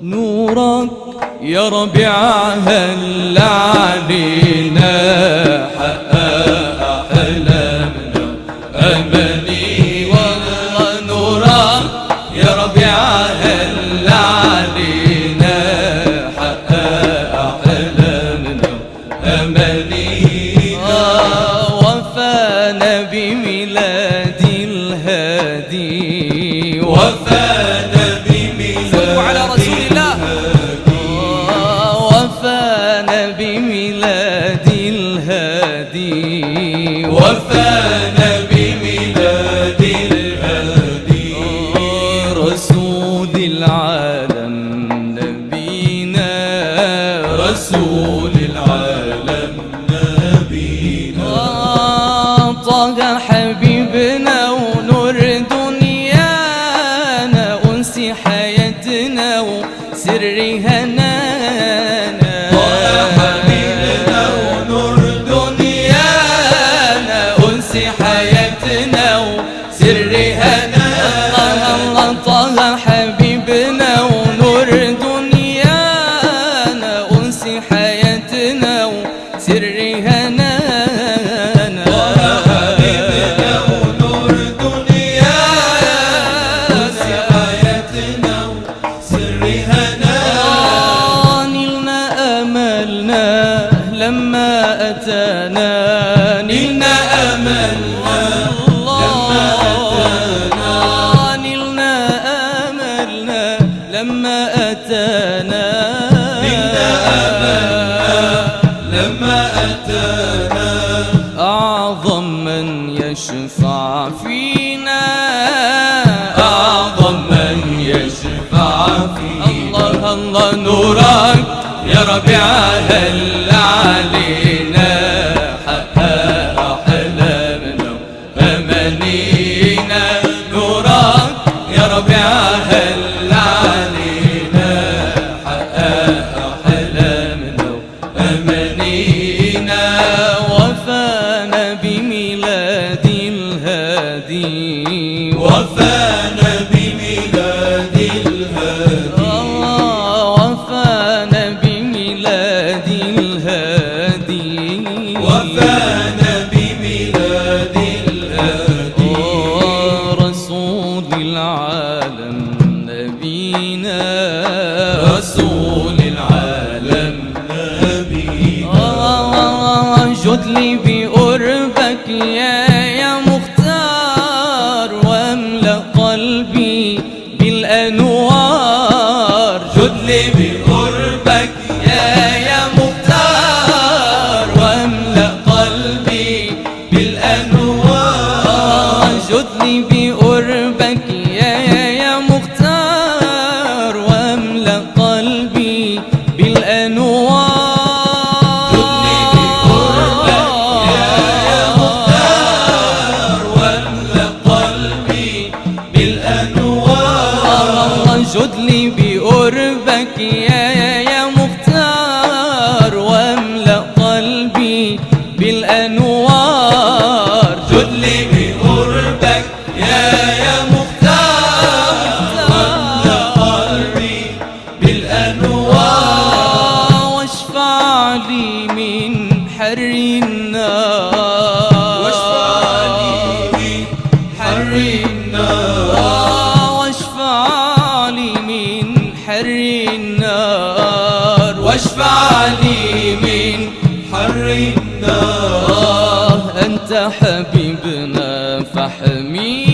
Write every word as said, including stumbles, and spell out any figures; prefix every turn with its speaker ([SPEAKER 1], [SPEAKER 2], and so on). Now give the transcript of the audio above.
[SPEAKER 1] نورك يا ربيع هل علينا، حقق أحلامنا أماني والله. نورك يا ربيع هل علينا، حقق أحلامنا أمانينا. وفانا بميلاد الهادي، وفانا بميلاد على رسول الله. وفانا بميلاد الهادي، وفانا بميلاد الهادي. رسول العالم نبينا، رسول العالم نبينا. طه حبيبنا ونور دنيانا، أنس حياتنا وسر هنانا. طه حبيبنا ونور دنيانا، أنس حياتنا وسر هنانا. طه حبيبنا ونور دنيانا، أنس حياتنا وسر هنانا. لما أتانا نلنا أملنا، لما أتانا نلنا أملنا، لما أتانا نلنا أملنا، لما أتانا. أعظم من يشفع فينا، أعظم من يشفع فينا. الله الله نورك يا ربيع هل علينا، حقق أحلامنا أمانينا. نورك يا ربيع هل علينا، حقق أحلامنا أمانينا. وفانا بميلاد الهادي، وفانا بميلاد الهادي. وفانا بميلاد الهادي، وفانا بميلاد الهادي. رسول العالم نبينا، رسول العالم نبينا. جد لي بقربك يا يا مختار، واملأ قلبي بالأنوار. جد لي بقربك يا يا مختار، واملأ قلبي بالأنوار. جد لي بقربك يا يا مختار، واملأ قلبي بالأنوار. جد لي بقربك يا يا مختار، واملأ قلبي بالأنوار. جد لي بقربك يا يا مختار، واملأ قلبي بالأنوار. جد لي بقربك يا يا مختار، واملأ قلبي بالأنوار. واشفع لي من حر النار، واشفع لي من حر النار. واشفع لي من حر النار، واشفع لي من حر النار. أنت حبيبنا فاحمينا.